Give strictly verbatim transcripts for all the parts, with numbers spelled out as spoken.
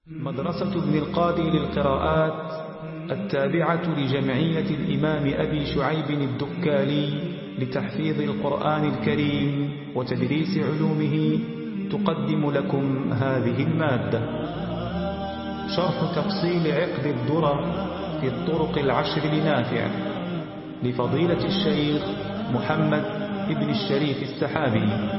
مدرسة ابن القادر للقراءات التابعة لجمعية الإمام أبي شعيب الدكالي لتحفيظ القرآن الكريم وتدريس علومه تقدم لكم هذه المادة. شرح تفصيل عقد الدرر في الطرق العشر لنافع لفضيلة الشيخ محمد ابن الشريف السحابي.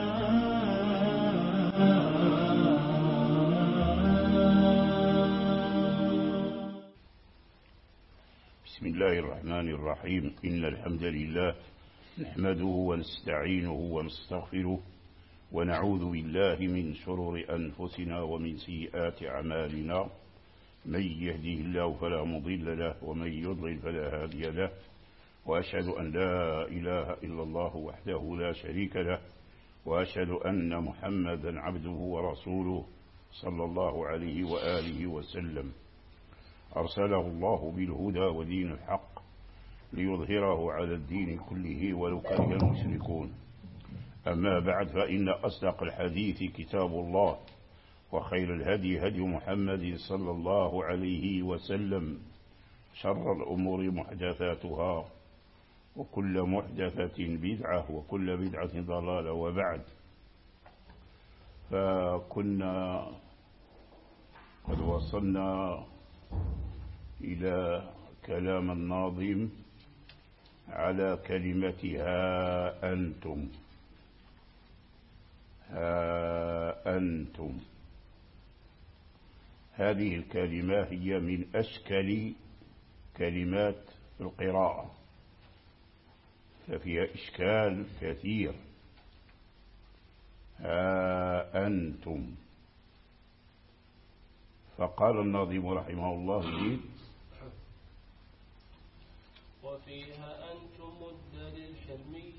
بسم الله الرحمن الرحيم. إن الحمد لله نحمده ونستعينه ونستغفره ونعوذ بالله من شرور أنفسنا ومن سيئات أعمالنا. من يهده الله فلا مضل له ومن يضلل فلا هادي له، وأشهد أن لا إله إلا الله وحده لا شريك له، وأشهد أن محمدا عبده ورسوله صلى الله عليه وآله وسلم. أرسله الله بالهدى ودين الحق ليظهره على الدين كله ولو كره المشركون. أما بعد، فإن أصدق الحديث كتاب الله، وخير الهدي هدي محمد صلى الله عليه وسلم، شر الأمور محدثاتها، وكل محدثة بدعة، وكل بدعة ضلالة. وبعد، فكنا قد وصلنا إلى كلام الناظم على كلمة ها أنتم. ها أنتم هذه الكلمة هي من أشكال كلمات القراءة، ففيها إشكال كثير. ها أنتم، فقال الناظم رحمه الله لي: وفيها أنتم مد للحلمي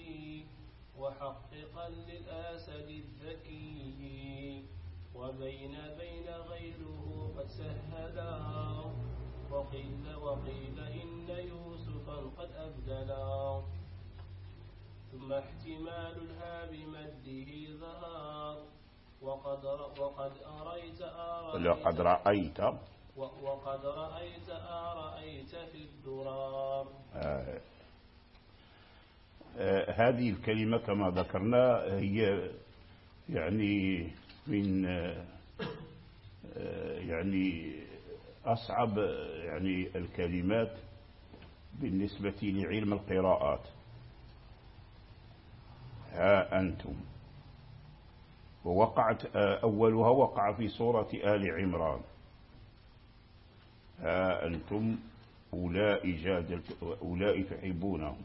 وحققا للآسد الذكي، وبين بين غيره قد سهلا، وقيل وقيل إن يوسفا قد أبدلا، ثم احتمال الها بمده ظهر، وقد وقد أريت لقد رأيت وقد رأيت أرأيت في الدرار. آه. آه هذه الكلمة كما ذكرنا هي يعني من آه يعني أصعب يعني الكلمات بالنسبة لعلم القراءات. ها أنتم، ووقعت أولها وقع في سورة آل عمران: ها أنتم أولئك جادلت أولئك تحبونهم.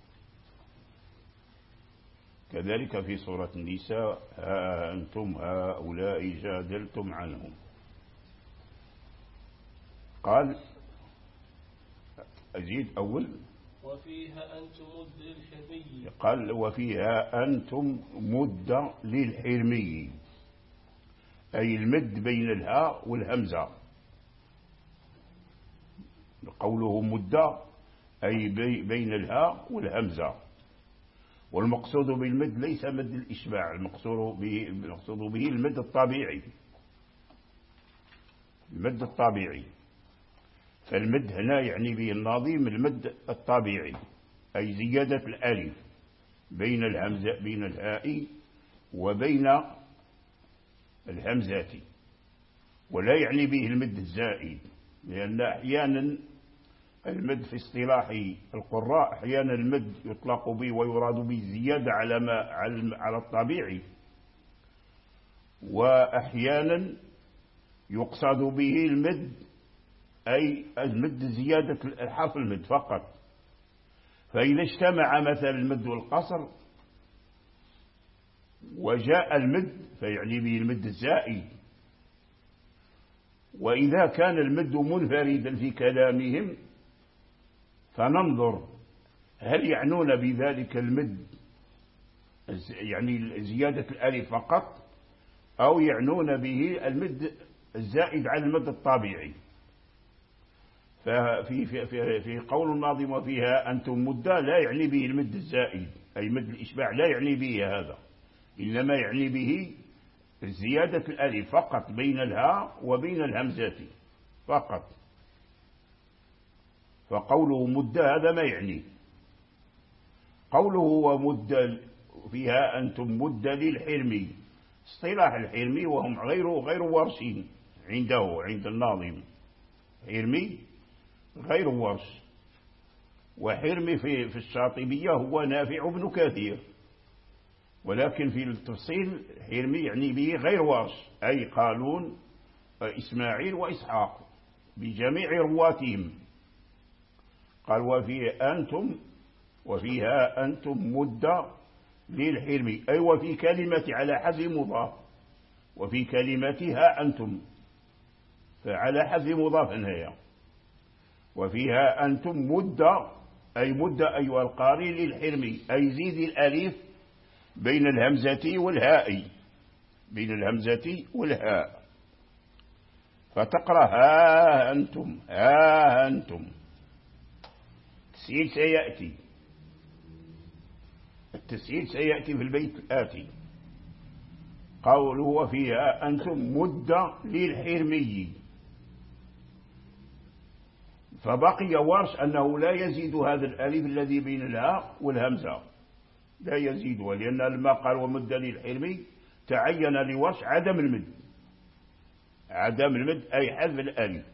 كذلك في سورة النساء: ها أنتم هؤلاء جادلتم عنهم. قال أزيد أول: وفيها أنتم مد للحرمي. قال وفيها أنتم مد للحرمي، أي المد بين الهاء والهمزة. قوله مد أي بين الهاء والهمزة، والمقصود بالمد ليس مد الإشباع، المقصود به, المقصود به المد الطبيعي، المد الطبيعي. فالمد هنا يعني به الناظم المد الطبيعي، أي زيادة الألف بين الهمزة بين الهاء وبين الهمزات، ولا يعني به المد الزائد، لأن أحيانا المد في اصطلاح القراء أحيانا المد يطلق به ويراد به الزيادة على ما على الطبيعي، وأحيانا يقصد به المد أي المد زيادة الحرف المد فقط. فإذا اجتمع مثلا المد والقصر وجاء المد فيعني به المد الزائد. وإذا كان المد منفردا في كلامهم فننظر هل يعنون بذلك المد يعني زيادة الألف فقط، أو يعنون به المد الزائد على المد الطبيعي. ففي في في في قول الناظم وفيها أنتم مدة لا يعني به المد الزائد أي مد الإشباع، لا يعني به هذا، إنما يعني به زيادة الألف فقط بين الهاء وبين الهمزة فقط. فقوله مد هذا ما يعني. قوله ومد فيها أنتم مد للحرمي، اصطلاح الحرمي وهم غير غير ورشين عنده عند الناظم. حرمي غير ورش، وحرمي في في الشاطبية هو نافع بن كثير، ولكن في التفصيل حرمي يعني به غير ورش، أي قالون إسماعيل وإسحاق بجميع رواتهم. قال وفي أنتم وفيها أنتم مد للحرمي، أي وفي كلمة على حذف مضاف، وفي كلمتها أنتم فعلى حذف مضاف هي. وفيها أنتم مد أي مد أيها القارئ للحرمي، أي زيد الألف بين الهمزة والهاء، بين الهمزة والهاء، فتقرأ ها أنتم ها أنتم. التسهيل سيأتي، التسهيل سيأتي في البيت الآتي. قوله وفيها أنتم مد للحرمي، فبقي ورش أنه لا يزيد هذا الألف الذي بين الهاء والهمزة، لا يزيدها، لأن لما قال ومد للحرمي تعين لورش عدم المد، عدم المد أي حذف الألف.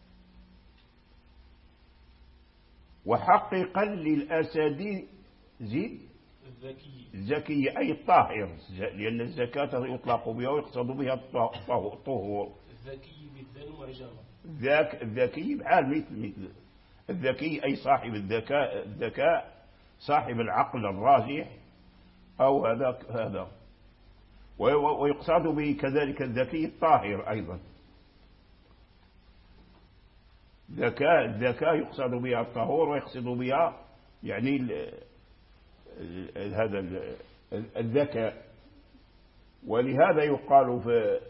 وحققا للأسد زيد الزكي أي الطاهر، لأن الزكاة يطلق بها ويقصد بها الطهور. الذكي بالذل معجمة، ذاك الذكي بحال مثل مثل الذكي أي صاحب الذكاء، الذكاء صاحب العقل الراجح أو هذا هذا. ويقصد به كذلك الذكي الطاهر أيضا. ذكاء الذكاء يقصد بها الطهور، ويقصد بها يعني ال ال هذا ال الذكاء. ولهذا يقال في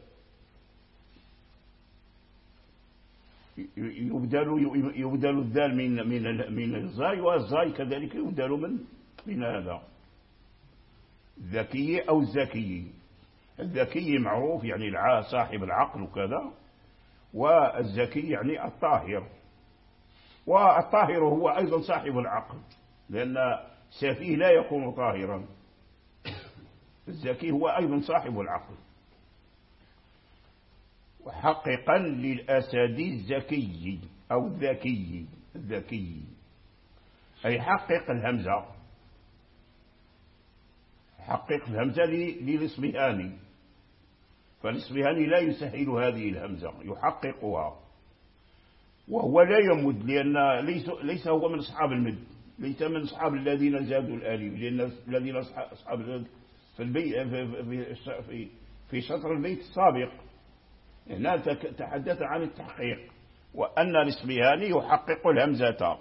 يبدل يبدل الذال من من من الزاي، والزاي كذلك يبدل من من هذا الذكي أو الزكي. الذكي معروف يعني الع صاحب العقل وكذا، والزكي يعني الطاهر. والطاهر هو أيضا صاحب العقل، لأن سفيه لا يكون طاهرا، الزكي هو أيضا صاحب العقل. وحققا للأسد الزكي أو الذكي، الذكي أي حقق الهمزة، حقق الهمزة للإصبهاني، فالإصبهاني لا يسهل هذه الهمزة يحققها، وهو لا يمد، لأن ليس, ليس هو من أصحاب المد، ليس من أصحاب الذين زادوا الآلف، لأن الذين أصحاب في البيت في, في, في شطر البيت السابق هنا تحدث عن التحقيق، وأن الإصبهاني يحقق الهمزة.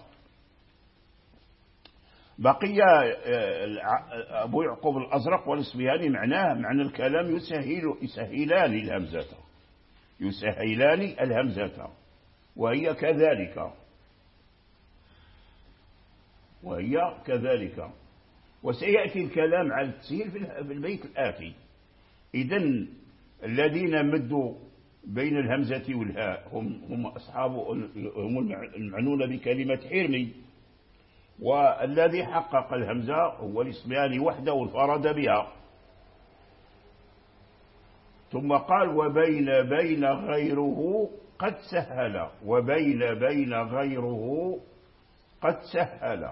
بقي أبو يعقوب الأزرق والإصبهاني معناه معنى الكلام يسهل يسهلان الهمزة، يسهلان الهمزة، وهي كذلك وهي كذلك وسيأتي الكلام على التسهيل في البيت الآتي. إذن الذين مدوا بين الهمزة والهاء هم هم أصحاب هم المعنون بكلمة حرمي، والذي حقق الهمزة هو الإصبهاني وحده انفرد بها. ثم قال وبين بين غيره قد سهل، وبين بين غيره قد سهل،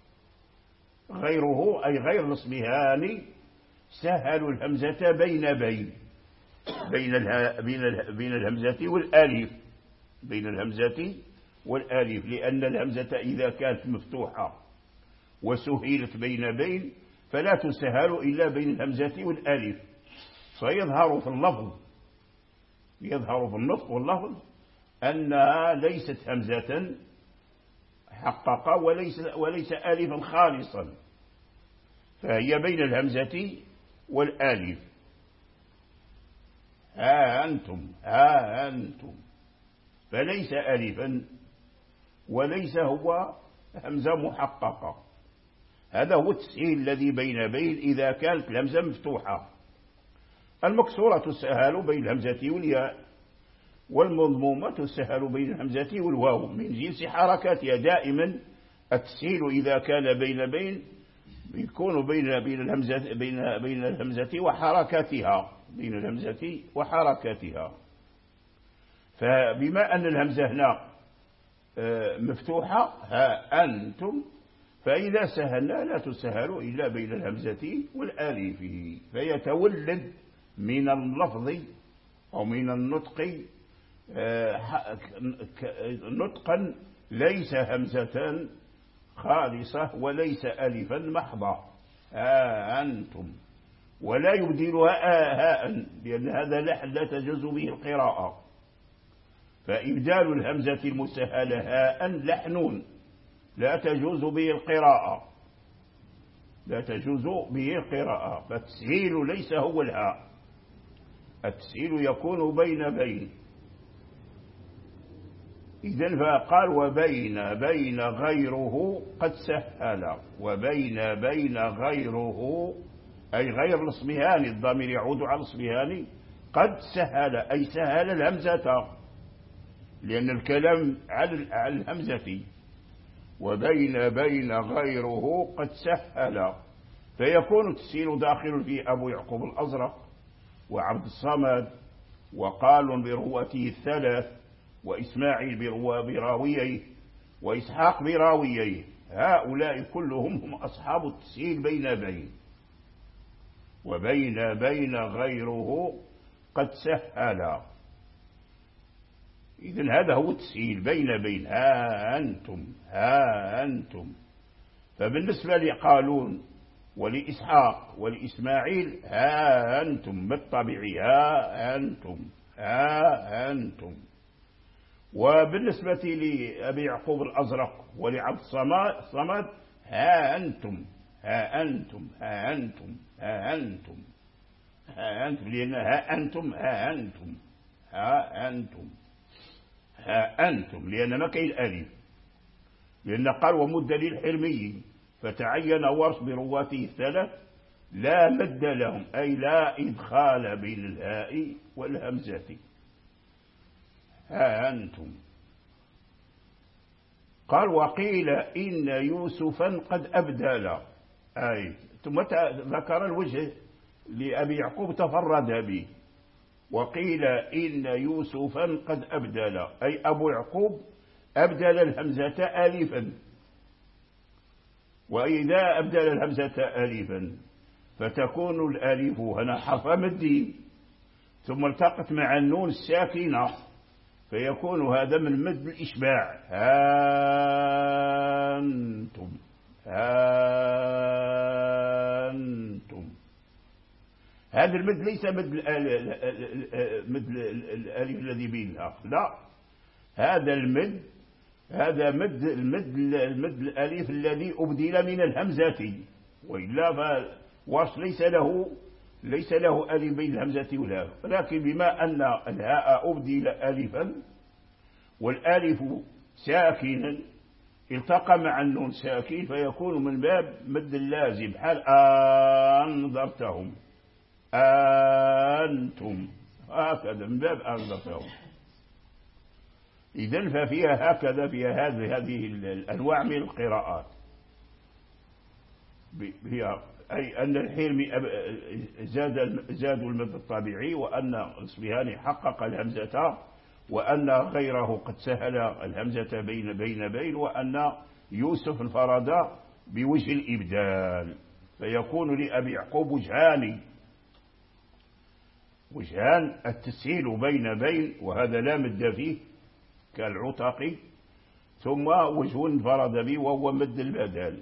غيره أي غير الإصبهاني سهلوا الهمزة بين بين بين بين بين الهمزة والألف، بين الهمزة والألف، لأن الهمزة إذا كانت مفتوحة وسهلت بين بين فلا تسهل إلا بين الهمزة والألف، فيظهر في اللفظ يظهر في النطق واللفظ أنها ليست همزة حقق وليس وليس ألفا خالصا، فهي بين الهمزة والألف. ها أنتم ها أنتم، فليس ألفا وليس هو همزة محققة. هذا هو التسهيل الذي بين بين إذا كانت الهمزة مفتوحة. المكسورة تسهل بين الهمزة والياء، والمضمومة تسهل بين الهمزة والواو من جنس حركاتها. دائما التسهيل إذا كان بين بين يكون بين بين الهمزة بين بين الهمزة وحركاتها، بين الهمزة وحركاتها. فبما أن الهمزة هنا مفتوحة ها أنتم، فإذا سهلنا لا تسهل إلا بين الهمزة والآلف، فيتولد من اللفظ أو من النطق نطقا ليس همزة خالصة وليس ألفا محضة. ها أنتم، ولا يبدلها هاء لأن هذا لحن لا تجوز به القراءة. فإبدال الهمزة المسهلة هاء لحن لا تجوز به القراءة، لا تجوز به القراءة. فالتسهيل ليس هو الهاء، التسهيل يكون بين بين. إذن فقال وبين بين غيره قد سهل، وبين بين غيره أي غير الإصبهاني، الضمير يعود على الإصبهاني. قد سهل أي سهل الهمزة، لأن الكلام على الهمزة. وبين بين غيره قد سهل، فيكون التسهيل داخل في أبو يعقوب الأزرق وعبد الصمد وقال برواته الثلاث وإسماعيل براويه وإسحاق براويه. هؤلاء كلهم هم أصحاب التسهيل بين بين. وبين بين غيره قد سهل، إذن هذا هو التسهيل بين بين. ها أنتم ها أنتم. فبالنسبة لقالون ولإسحاق ولإسماعيل ها أنتم بالطبيعي، ها أنتم ها أنتم. وبالنسبة لأبي يعقوب الأزرق ولعبد الصمد ها أنتم ها أنتم ها أنتم ها أنتم ها أنتم، لأن ها أنتم ها أنتم ها أنتم ها أنتم، لأن ما كاين ألف، لأن قال ومد للحرمي، فتعين ورش برواته الثلاث لا مد لهم أي لا إدخال بين الهاء والهمزة. ها أنتم. قال وقيل إن يوسفا قد أبدل، أي ثم ذكر الوجه لأبي يعقوب تفرد به. وقيل إن يوسفا قد أبدل أي أبو يعقوب أبدل الهمزة ألفا. وإذا أبدل الهمزة ألفا فتكون الألف هنا حرف مد ثم التقت مع النون الساكنة، فيكون هذا من مد الإشباع. هانتم هانتم. هذا المد ليس مد مد الألف الذي بينها، لا، هذا المد هذا مد المد المد الألف الذي أبدل من الهمزة، وإلا فورش ليس له ليس له ألف بين الهمزة والهاء. ولكن بما أن الهاء أبدل ألفا والألف ساكنا التقى مع النون ساكن، فيكون من باب مد اللازم، حال أنذرتهم أنتم، هكذا من باب أنذرتهم. إذن ففيها هكذا فيها هذه هذه الأنواع من القراءات، فيها أي أن الحرمي زاد زادوا المد الطبيعي، وأن الإصبهاني حقق الهمزة، وأن غيره قد سهل الهمزة بين بين بين، وأن يوسف انفرد بوجه الإبدال. فيكون لأبي يعقوب وجهان وجهان التسهيل بين بين، وهذا لا مد فيه كالعتق، ثم وجه انفرد به وهو مد البدل.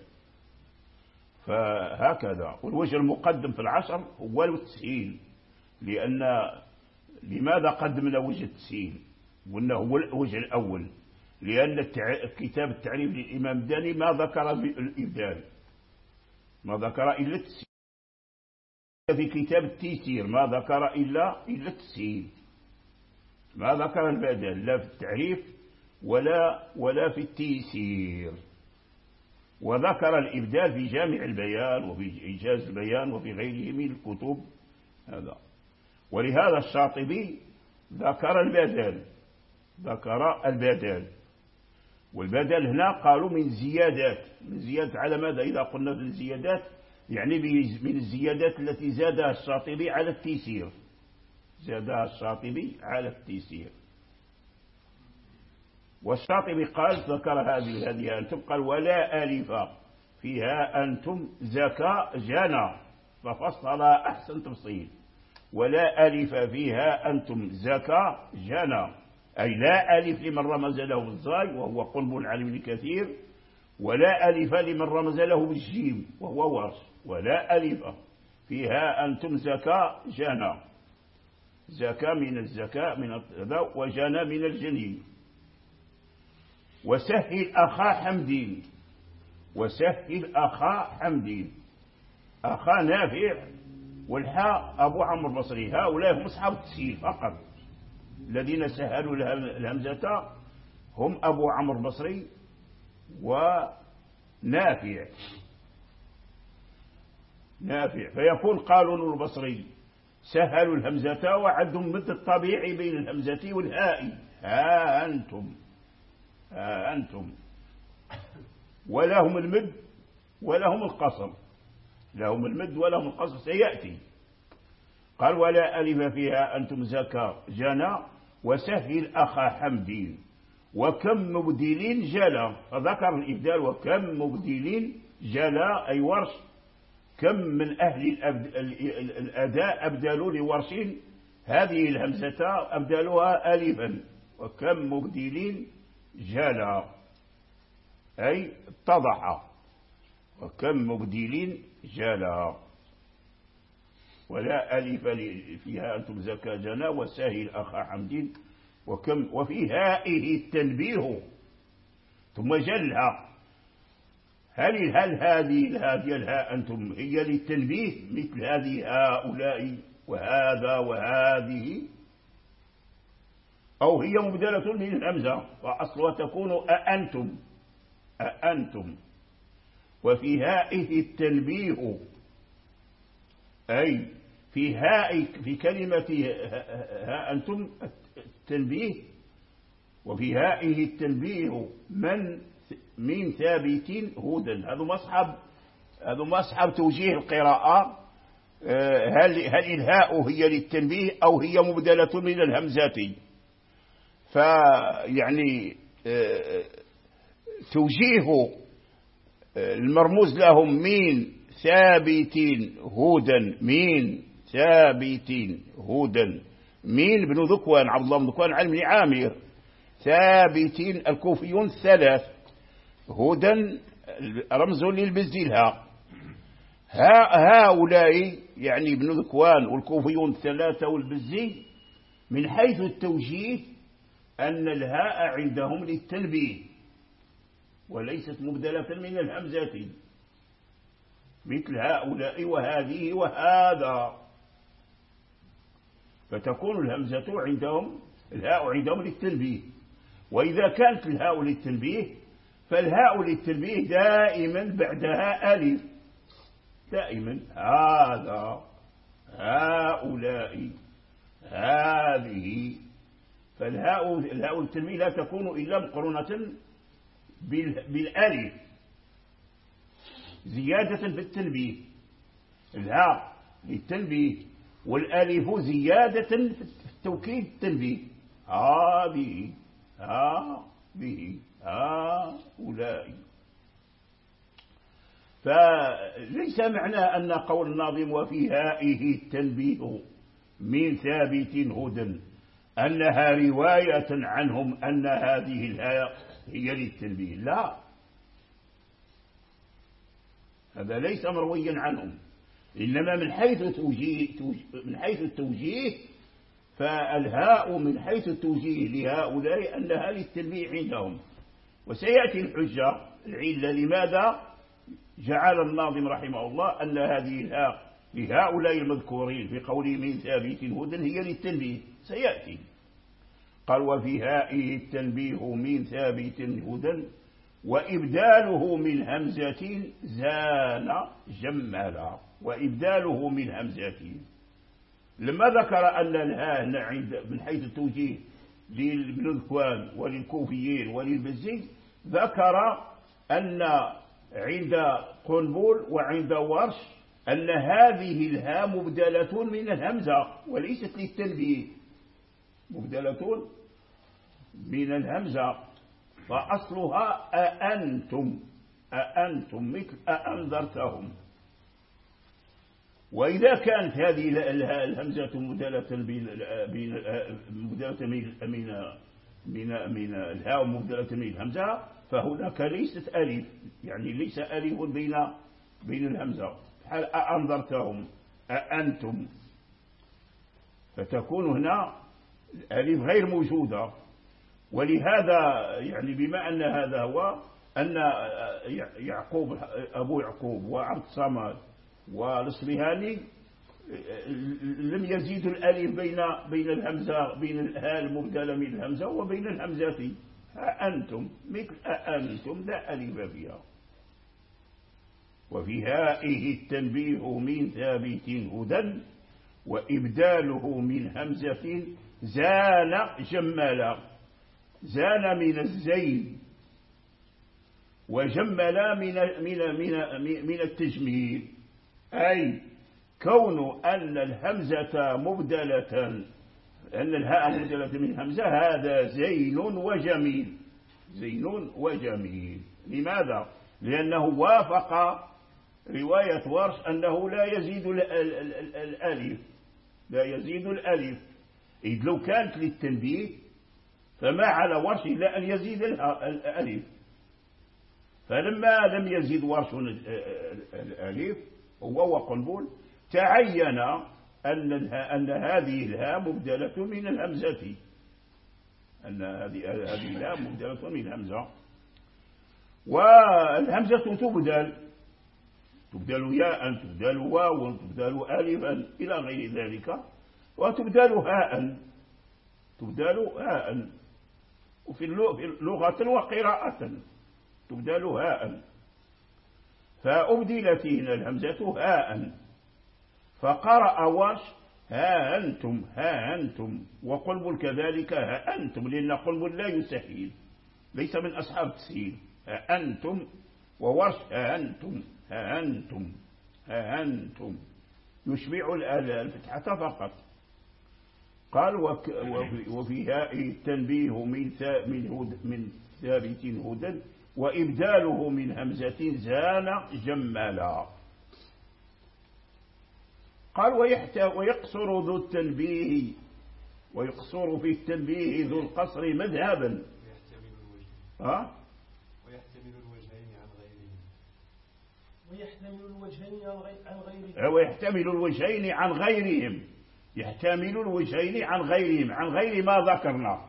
فهكذا. والوجه المقدم في العشر هو التسهيل، لأن لماذا قدمنا وجه التسهيل وأنه هو الوجه الأول؟ لأن كتاب التعريف للإمام الداني ما ذكر الإبدال، ما ذكر إلا التسهيل. في كتاب التيسير ما ذكر إلا إلا التسهيل، ما ذكر البدل لا في التعريف ولا ولا في التيسير. وذكر الإبدال في جامع البيان وفي إيجاز البيان وفي غيره من الكتب. هذا ولهذا الشاطبي ذكر البدل ذكر البدل والبدل هنا قالوا من زيادات من زيادة على ماذا؟ إذا قلنا بالزيادات يعني من الزيادات التي زادها الشاطبي على التيسير زادها الشاطبي على التيسير. والشاطبي قال ذكر هذه هذه أنتم قال ولا ألف فيها أنتم زكا جنا ففصل أحسن تفصيل. ولا ألف فيها أنتم زكا جنا أي لا ألف لمن رمز له بالزاي وهو قلب على ابن كثير ولا ألف لمن رمز له بالجيم وهو ورش. ولا ألف فيها أنتم زكا جنا زكا من الزكاة من هذا وجنا من الجنين. وسهل أخا حمدين وسهل أخا حمدين أخا نافع والحاء أبو عمرو البصري هؤلاء هم أصحاب التسهيل فقط الذين سهلوا الهمزة هم أبو عمرو البصري ونافع نافع فيكون قالون البصري سهلوا الهمزة وعندهم مد الطبيعي بين الهمزة والهاء ها أنتم ها أنتم ولهم المد ولهم القصر لهم المد ولهم القصر سيأتي. قال ولا ألف فيها أنتم زكا جنا وسهل أخا حمدين وكم مبدلين جلا فذكر الإبدال وكم مبدلين جلا أي ورش كم من أهل الأداء أبدلوا لورشين هذه الهمزة أبدلوها ألفا وكم مبدلين جلا أي اتضح وكم مبدلين جلا. ولا ألف فيها أنتم زكا جنا وسهل أخا حمدين وكم وفي هائه التنبيه ثم جلها هل هل هذه هذه الهاء أنتم هي للتنبيه مثل هذه هؤلاء وهذا وهذه أو هي مبدلة من الهمزة وأصلها تكون أأنتم أأنتم. وفي هائه التنبيه أي في هاء في كلمة ها أنتم التنبيه وفي هائه التنبيه من من ثابتين هودا. هذا مصحب هذا مصحب توجيه القراءة هل هل الهاء هي للتنبيه أو هي مبدلة من الهمزات فيعني توجيه المرموز لهم من ثابتين هودا من ثابتين هودا من بن ذكوان عبد الله بن ذكوان علم بن عامر ثابتين الكوفيون ثلاث هودا رمز للبزيلها هؤلاء يعني ابن ذكوان والكوفيون ثلاثة والبزي من حيث التوجيه أن الهاء عندهم للتنبيه وليست مبدلة من الهمزات مثل هؤلاء وهذه وهذا فتكون الهمزة عندهم الهاء عندهم للتنبيه. وإذا كانت الهاء للتنبيه فالهاء للتنبيه دائما بعدها ألف دائما هذا هؤلاء هذه فالهاء الهاء للتنبيه لا تكون إلا مقرونة بالألف زيادة في التنبيه الهاء للتنبيه والألف زيادة في التوكيد التنبيه هذه هذه هؤلاء. فليس معنى أن قول الناظم وفي هائه التنبيه من ثابت هدى أنها رواية عنهم أن هذه الهاء هي للتنبيه لا هذا ليس مرويا عنهم إنما من حيث توجيه من حيث التوجيه فالهاء من حيث التوجيه لهؤلاء أنها للتنبيه عندهم. وسيأتي الحجة العلة لماذا جعل الناظم رحمه الله أن هذه الهاء لهؤلاء المذكورين في قوله من ثابت هدى هي للتنبيه سيأتي. قال وفي هائه التنبيه من ثابت هدى وإبداله من همزة زان جملا وإبداله من همزة لما ذكر أن الهاء هنا عند من حيث التوجيه للذكوان وللكوفيين وللبزي، ذكر أن عند قنبل وعند ورش أن هذه الهاء مبدلة من الهمزة وليست للتنبيه، مبدلة من الهمزة، فأصلها أأنتم، أأنتم مثل أأنذرتهم. وإذا كانت هذه الهمزة مبدلة من من من الهاء مبدلة من الهمزة، فهناك ليست ألف، يعني ليس ألف بين بين الهمزة، حال أأنذرتهم أأنتم، فتكون هنا الألف غير موجودة. ولهذا يعني بما أن هذا هو أن يعقوب أبو يعقوب وعبد الصمد والإصبهاني لم يزيدوا الألف بين بين الهمزة بين الهاء المبدلة من الهمزة وبين الهمزة. أنتم مثل أنتم لا ألف فيها. وفي هائه التنبيه من ثابت هدى، وإبداله من همزة زان جملا، زان من الزين، وجملا من من من من التجميل، أي كون أن الهمزة مبدلة، أن الهاء مبدلة من همزة، هذا زين وجميل، زين وجميل. لماذا؟ لأنه وافق رواية ورش أنه لا يزيد الألف، لا يزيد الألف، إذ لو كانت للتنبيه فما على ورش إلا أن يزيد الألف، فلما لم يزيد ورش الألف هو وقنبل تعين أن أن هذه الهاء مبدلة من الهمزة، أن هذه هذه الهاء مبدلة من الهمزة. والهمزة تبدل، تبدل ياء، تبدل واو، تبدل ألفا إلى غير ذلك، وتبدل هاء، تبدل هاء، وفي لغة وقراءة تبدل هاء. فأبدلت هنا الهمزة هاء، فقرأ ورش ها أنتم ها أنتم، وقنبل كذلك ها أنتم، لأن قنبل لا يسهل، ليس من أصحاب التسهيل، ها أنتم، وورش ها أنتم ها أنتم ها أنتم، يشبع الفتحة فقط. قال وفي هاء التنبيه من من ثابت هدى، وإبداله من همزة زان جملا. قال ويقصر ذو التنبيه، ويقصر في التنبيه ذو القصر مذهبا، ها ويحتمل الوجهين عن غيرهم، ويحتمل الوجهين عن غيرهم، ويحتمل الوجهين عن غيرهم، يحتمل الوجهين عن غيرهم، عن غير ما ذكرنا.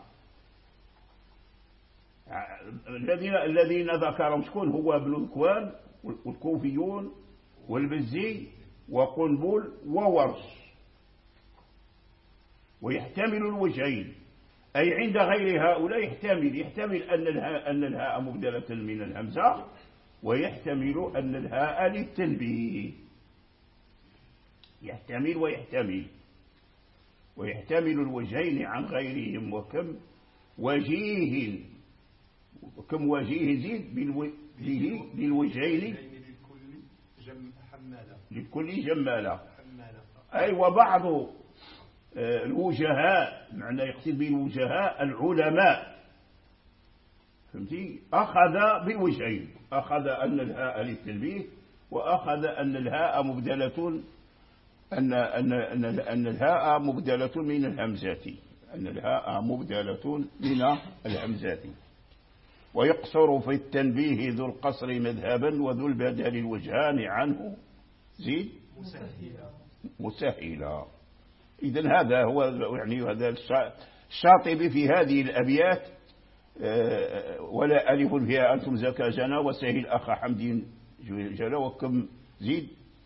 الذين الذين ذكرهم شكون؟ هو ابن ذكوان والكوفيون والبزي وقنبل وورش. ويحتمل الوجهين أي عند غير هؤلاء يحتمل، يحتمل أن الهاء أن الهاء مبدلة من الهمزة، ويحتمل أن الهاء للتنبيه، يحتمل ويحتمل ويحتمل الوجهين عن غيرهم. وكم وجيه، وكم وجيه زيد للوجهين لكل جمالة، أي وبعض الوجهاء، معنى يقصد بالوجهاء العلماء، فهمتي؟ أخذ بالوجهين، أخذ أن الهاء للتنبيه، وأخذ أن الهاء مبدلة أن أن أن أن الهاء مبدلة من الهمزة، أن الهاء مبدلة من الهمزة. ويقصر في التنبيه ذو القصر مذهبا، وذو البدل الوجهان عنه زيد مسهلا مسهلا. إذن هذا هو يعني هذا الشاطبي في هذه الأبيات، ولا ألف فيها أنتم زكا جنا، وسهل أخا حمد جلا، وكم زيد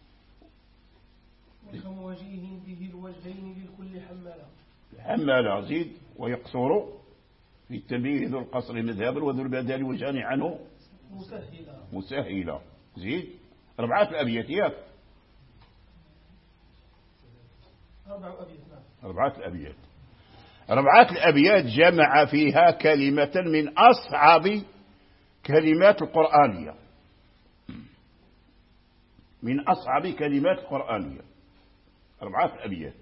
وكم وجيه به الوجهين للكل حمالا حمالا زيد. ويقصر في التنبيه ذو القصر مذهبا، وذو البدل وجهان عنه مسهلا مسهلا زيد. أربعة الأبيات. أربع أبيات. نعم. أربعة الأبيات. أربعة الأبيات جمع فيها كلمة من أصعب كلمات القرآنية، من أصعب كلمات القرآنية، أربعة أبيات.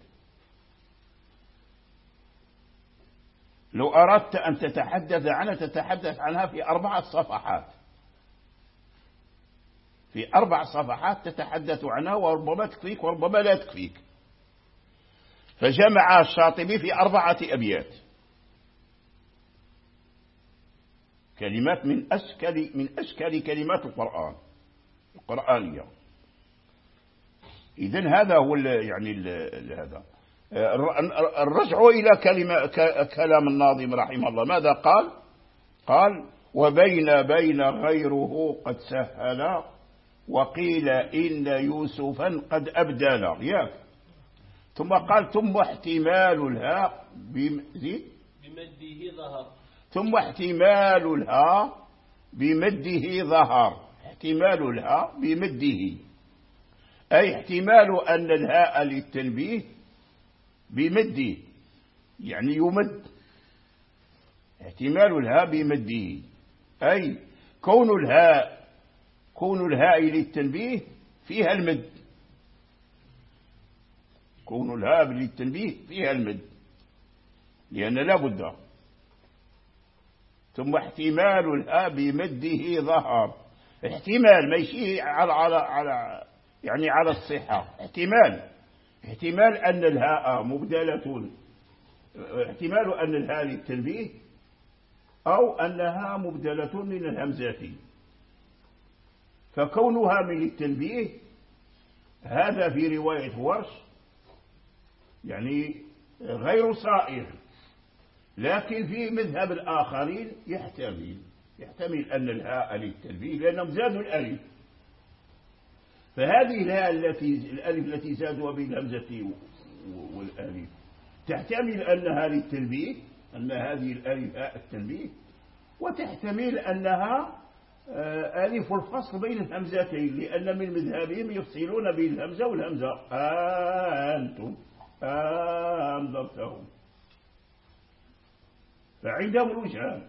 لو أردت أن تتحدث عنها تتحدث عنها في أربعة صفحات، في أربع صفحات تتحدث عنها، وربما تكفيك وربما لا تكفيك. فجمع الشاطبي في أربعة أبيات كلمات من أشكال من أشكال كلمات القرآن القرآنية. إذن هذا هو يعني ال هذا الرجع إلى كلمة كلام الناظم رحمه الله. ماذا قال؟ قال: وبين بين غيره قد سهل، وقيل إن يوسفا قد أبدل. ياك. ثم قال: ثم احتمال الهاء بمده ظهر، ثم احتمال الهاء بمده ظهر. احتمال الهاء بمده، أي احتمال أن الهاء للتنبيه بمده، يعني يمد. احتمال الهاء بمده أي كون الهاء كون الهاء للتنبيه فيها المد، كون الهاء للتنبيه فيها المد، لأن لا بد. ثم احتمال الهاء بمده ظهر. احتمال ما يشي على على على يعني على الصحة. احتمال احتمال أن الهاء مبدلة، احتمال أن الهاء للتنبيه أو أنها مبدلة من الهمزة. فكونها من التنبيه هذا في رواية ورش يعني غير صائغ، لكن في مذهب الآخرين يحتمل يحتمل أن الهاء للتنبيه لأنهم زادوا الألف. فهذه الهاء التي الألف التي زادوا بالهمزة والألف تحتمل أنها للتنبيه، أن هذه الألف هاء التنبيه، وتحتمل أنها ألف الفصل بين الهمزتين، لأن من مذهبهم يفصلون بين الهمزة والهمزة. أنتم أنذرتهم. فعندهم الوجهان،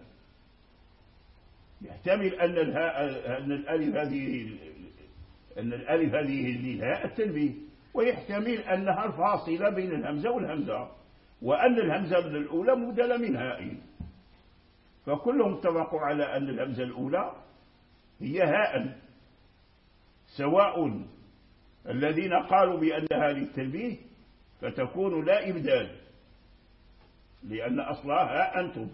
يحتمل أن الهاء أن الألف هذه أن الألف هذه للهاء التنبيه، ويحتمل أنها الفاصلة بين الهمزة والهمزة، وأن الهمزة الأولى مبدلة من هاء. فكلهم اتفقوا على أن الهمزة الأولى هي هاء، سواء الذين قالوا بأنها للتنبيه فتكون لا إبدال، لأن أصلها ها أنتم،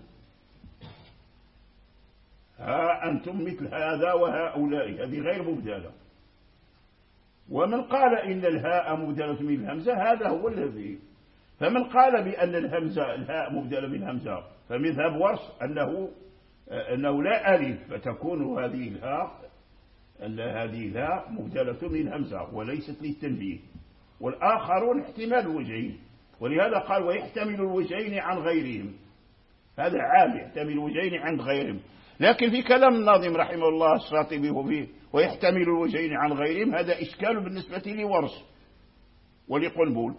ها أنتم مثل هذا وهؤلاء، هذه غير مبدلة. ومن قال إن الهاء مبدلة من الهمزة هذا هو الذي. فمن قال بأن الهمزة الهاء مبدلة من الهمزة فمذهب ورش أنه أنه لا ألف، فتكون هذه الهاء أن هذه الهاء مبدلة من الهمزة وليست للتنبيه. والآخرون احتمال وجهين، ولهذا قال ويحتمل الوجهين عن غيرهم. هذا عام، يحتمل الوجهين عن غيرهم. لكن في كلام الناظم رحمه الله الشاطبي وفيه ويحتمل الوجهين عن غيرهم هذا إشكال بالنسبة لورش ولقنبول،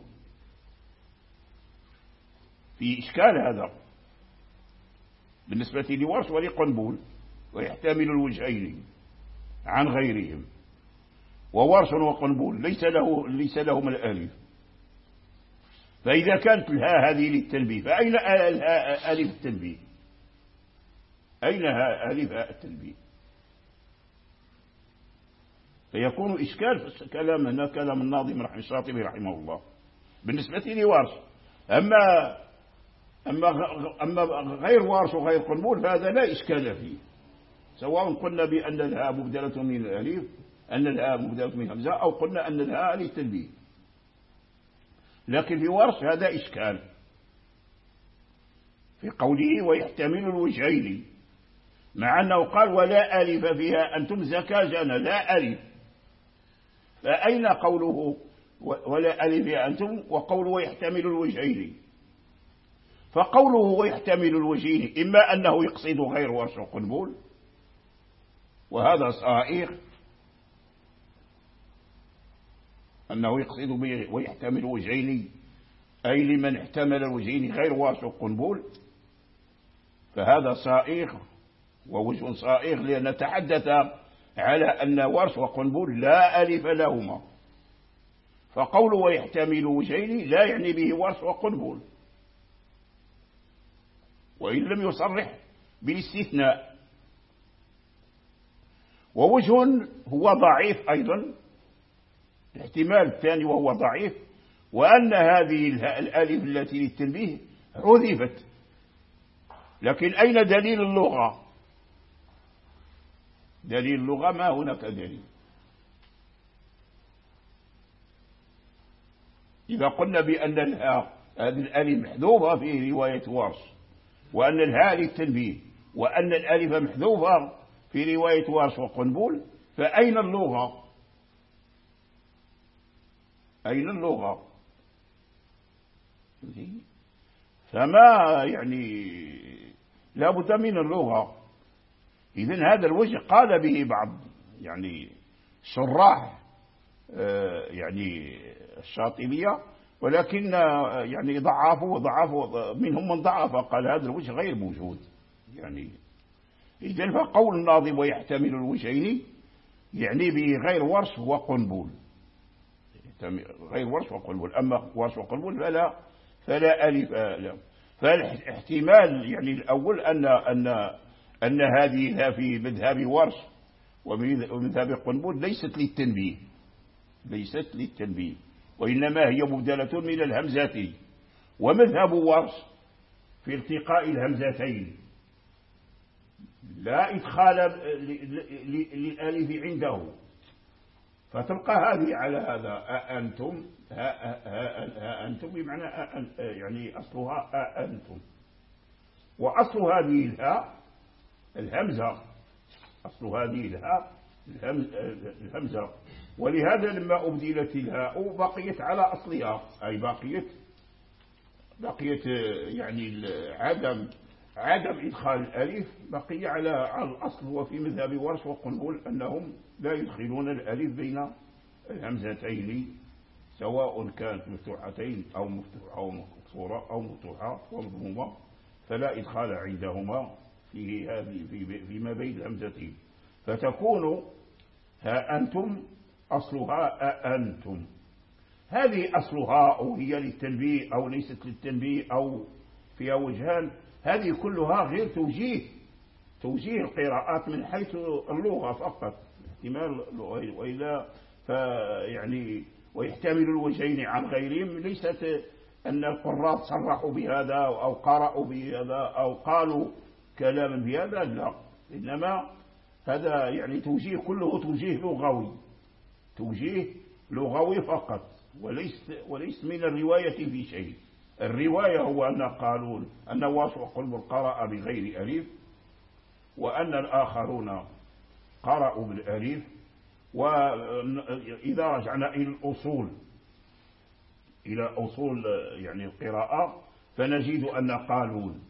في إشكال هذا بالنسبة لورش ولقنبول. ويحتمل الوجهين عن غيرهم، وورش وقنبول ليس له ليس لهم الألف. فإذا كانت الهاء هذه للتنبيه فأين ألف التنبيه؟ أين ألف التنبيه؟ فيكون إشكال في كلام هنا كلام الناظم رحمه الشاطبي رحمه الله بالنسبة لورش. أما أما أما غير ورش وغير قنبول فهذا لا إشكال فيه، سواء قلنا بأن الهاء مبدلة من الألف أن الهاء مبدلة من همزة أو قلنا أن الهاء للتنبيه. لكن في ورش هذا إشكال في قوله ويحتمل الوجهين، مع أنه قال ولا ألف فيها أنتم زكاجنا لا ألف. فأين قوله ولا ألف فيها أنتم وقوله ويحتمل الوجهين؟ فقوله ويحتمل الوجهين إما أنه يقصد غير ورش وقنبول وهذا صائغ، أنه يقصد ويحتمل وجهين أي لمن احتمل الوجهين غير ورش وقنبل، فهذا صائغ ووجه صائغ، لنتحدث على أن ورش وقنبل لا ألف لهما، فقوله ويحتمل وجهين لا يعني به ورش وقنبل، وإن لم يصرح بالاستثناء. ووجه هو ضعيف أيضا، الاحتمال الثاني وهو ضعيف، وأن هذه الألف التي للتنبيه حذفت، لكن أين دليل اللغة؟ دليل اللغة ما هناك دليل. إذا قلنا بأن الهاء هذه الألف محذوفة في رواية ورش، وأن الهاء للتنبيه، وأن الألف محذوفة في رواية ورش وقنبل، فأين اللغة؟ أين اللغة؟ فما يعني لا بد من اللغة. إذن هذا الوجه قال به بعض يعني شراح يعني الشاطبية، ولكن يعني ضعفوا ضعفوا منهم من ضعف، قال هذا الوجه غير موجود يعني. إذن فقول الناظم ويحتمل الوجهين يعني به غير ورش وقنبل، غير ورش وقنبل، أما ورش وقنبل فلا فلا ألف لا. فالاحتمال يعني الأول أن أن أن هذه في مذهب ورش ومذهب قنبل ليست للتنبيه، ليست للتنبيه، وإنما هي مبدلة من الهمزتين. ومذهب ورش في التقاء الهمزتين لا إدخال للألف عنده، فتبقى هذه على هذا أنتم، ها أنتم بمعنى يعني أصلها أنتم، وأصل هذه الهاء الهمزة، أصل هذه الهاء الهمزة، ولهذا لما أبدلت الهاء بقيت على أصلها، أي بقيت بقيت يعني عدم عدم إدخال الألف بقي على الأصل. وفي مذهب ورش وقنبل أنهم لا يدخلون الألف بين الهمزتين، سواء كانت مفتوحتين أو مفتوحة أو مكسورة أو مفتوحة ومضمومة، فلا إدخال عندهما في هذه فيما بين الهمزتين، فتكون ها أنتم أصلها أنتم. هذه أصلها أو هي للتنبيه أو ليست للتنبيه أو فيها وجهان، هذه كلها غير توجيه توجيه القراءات من حيث اللغة فقط، احتمال وإلا فيعني ويحتمل الوجهين عن غيرهم، ليست أن القراء صرحوا بهذا أو قرأوا بهذا أو قالوا كلاما بهذا، لا، إنما هذا يعني توجيه كله توجيه لغوي، توجيه لغوي فقط، وليس وليس من الرواية في شيء. الرواية هو أن قالوا أن ورش وقنبل قرأ بغير ألف، وأن الآخرون قرأوا بالألف. وإذا رجعنا إلى الأصول إلى أصول يعني القراءة فنجد أن قالون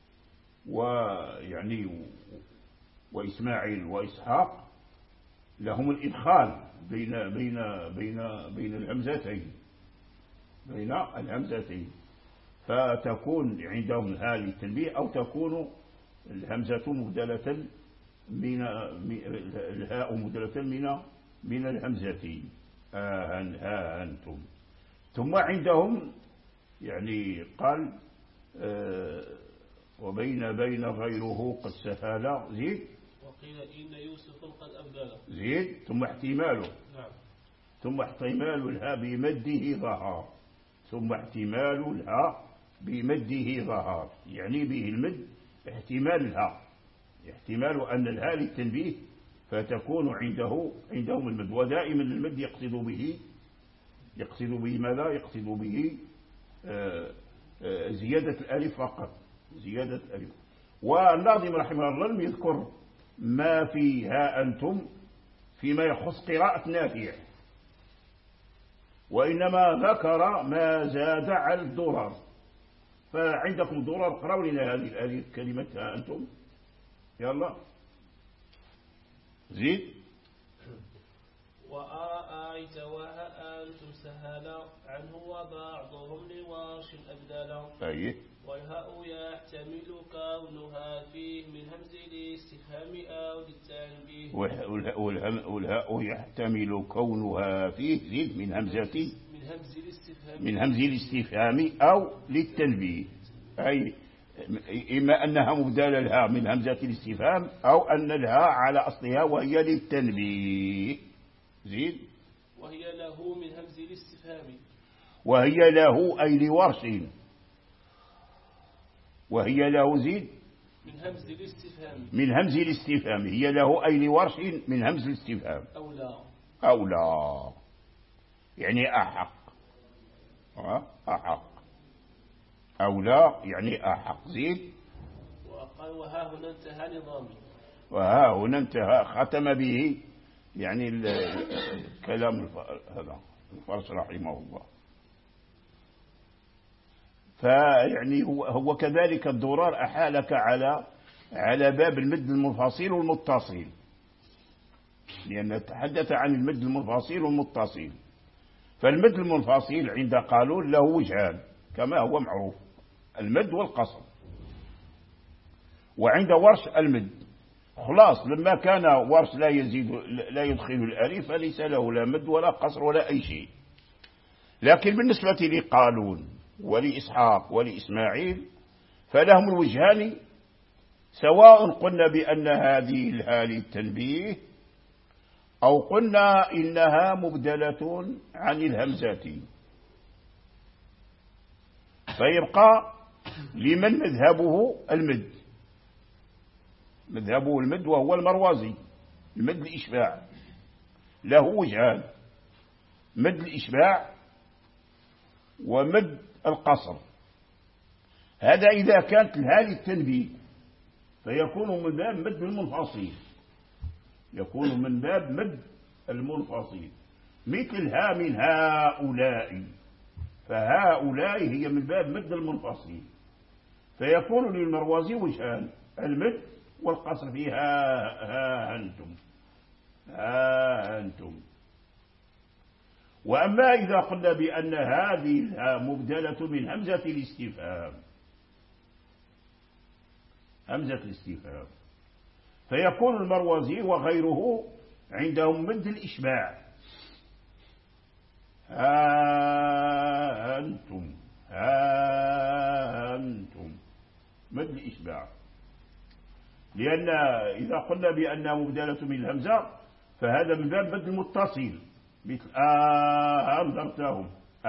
ويعني وإسماعيل وإسحاق لهم الإدخال بين بين بين بين الهمزتين بين الهمزتين فتكون عندهم الهاء للتنبيه، أو تكون الهمزة مبدلة من الهاء مبدلة من من الهمزتين آهن ها أنتم. ثم عندهم يعني قال آه وبين بين غيره قد سهل زيد، وقيل إن يوسف قد أبدل زيد، ثم احتماله نعم. ثم احتمال الهاء بمده ظهر، ثم احتمال الهاء بمده ظهر، يعني به المد احتمال الهاء، احتمال أن الهاء للتنبيه فتكون عنده عندهم المد، ودائما المد يقصد به يقصد به ماذا؟ يقصد به آآ آآ زيادة الألف فقط، زيادة الألف. والناظم رحمه الله لم يذكر ما فيها أنتم فيما يخص قراءة نافع، وإنما ذكر ما زاد على الضرر. فعندكم ضرر، اقرأوا لنا هذه الآية كلمة ها أنتم، يلا زيد. وأرأيت وها أنتم سهلا عنه وبعضهم لواش أبدلا. أيه. والهاء يحتمل كونها فيه من همز الاستفهام أو للتنبيه. والهاء يحتمل كونها فيه من همزة من همز الاستفهام من همز الاستفهام أو للتنبيه، أي إما أنها مبدل الهاء من همزة الاستفهام أو أن الهاء على أصلها وهي للتنبيه. زيد. وهي له من همز الاستفهام. وهي له أي لورش. وهي له زيد من همز الاستفهام. من همز الاستفهام هي له أي لورش من همز الاستفهام. أو لا. أو لا يعني أحق. أحق. أو لا يعني أحق. زيد. وقال وها هنا انتهى نظامي. وها هنا انتهى ختم به يعني الكلام هذا الفرس رحمه الله. فيعني هو, هو كذلك الدرار أحالك على على باب المد المنفصل والمتصل، لأن تحدث عن المد المنفصل والمتصل. فالمد المنفصل عند قالون له وجهان كما هو معروف، المد والقصر. وعند ورش المد خلاص، لما كان ورش لا يزيد لا يدخل الألف فليس له لا مد ولا قصر ولا أي شيء. لكن بالنسبة لقالون ولإسحاق ولإسماعيل فلهم الوجهان، سواء قلنا بأن هذه الهاء للتنبيه أو قلنا إنها مبدلة عن الهمزة. فيبقى لمن مذهبه المد، مذهبه المد وهو المروزي، المد الإشباع له وجهان، مد الإشباع ومد القصر. هذا إذا كانت الهاء للتنبيه فيكون من باب مد المنفصل، يكون من باب مد المنفصل، مثل ها من هؤلاء، فهؤلاء هي من باب مد المنفصل. فيكون للمروزي وجهان، المد والقصر فيها ها أنتم ها أنتم. وأما إذا قلنا بأن هذه مبدلة من همزة الاستفهام، همزة الاستفهام، فيكون المروزي وغيره عندهم مد الإشباع، ها أنتم ها أنتم، مد الإشباع. لأن إذا قلنا بأنها مبدلة من الهمزة فهذا من باب مد المتصل، مثل أنذرتهم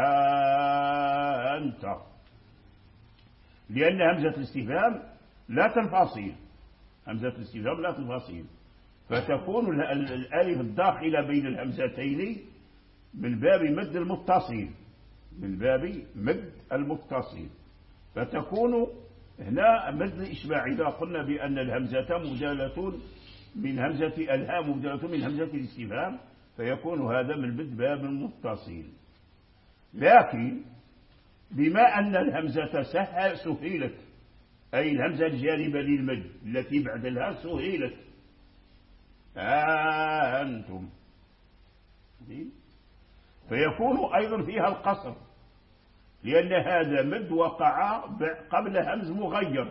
أنت، لأن همزة الاستفهام لا تنفصل، همزة الاستفهام لا تنفصل، فتكون الألف الداخلة بين الهمزتين من باب مد المتصل، من باب مد المتصل، فتكون هنا مد الإشباع. إذا قلنا بأن الهمزة مبدلة من همزة الهاء مبدلة من همزة الاستفهام فيكون هذا من مد باب المتصل. لكن بما أن الهمزة سهلت، أي الهمزة الجانبة للمد التي بعد الهاء سهلت، أنتم، فيكون أيضا فيها القصر، لأن هذا مد وقع قبل همز مغير،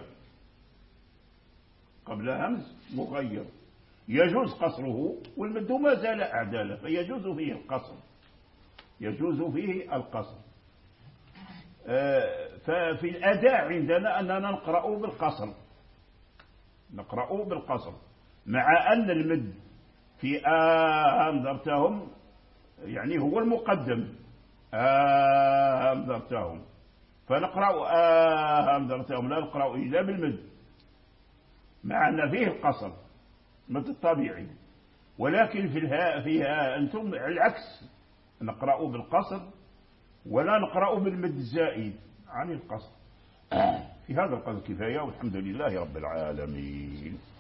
قبل همز مغير يجوز قصره، والمد ما زال أعداله فيجوز فيه القصر، يجوز فيه القصر. ففي الأداء عندنا أننا نقرأ بالقصر، نقرأ بالقصر، مع أن المد في أنذرتهم يعني هو المقدم، أنذرتهم، فنقرأ أنذرتهم لا نقرأ إلا بالمد، مع أن فيه القصر مد الطبيعي. ولكن في الهاء فيها أنتم العكس، نقرأ بالقصر ولا نقرأ بالمد الزائد عن القصر. في هذا القدر كفاية، والحمد لله رب العالمين.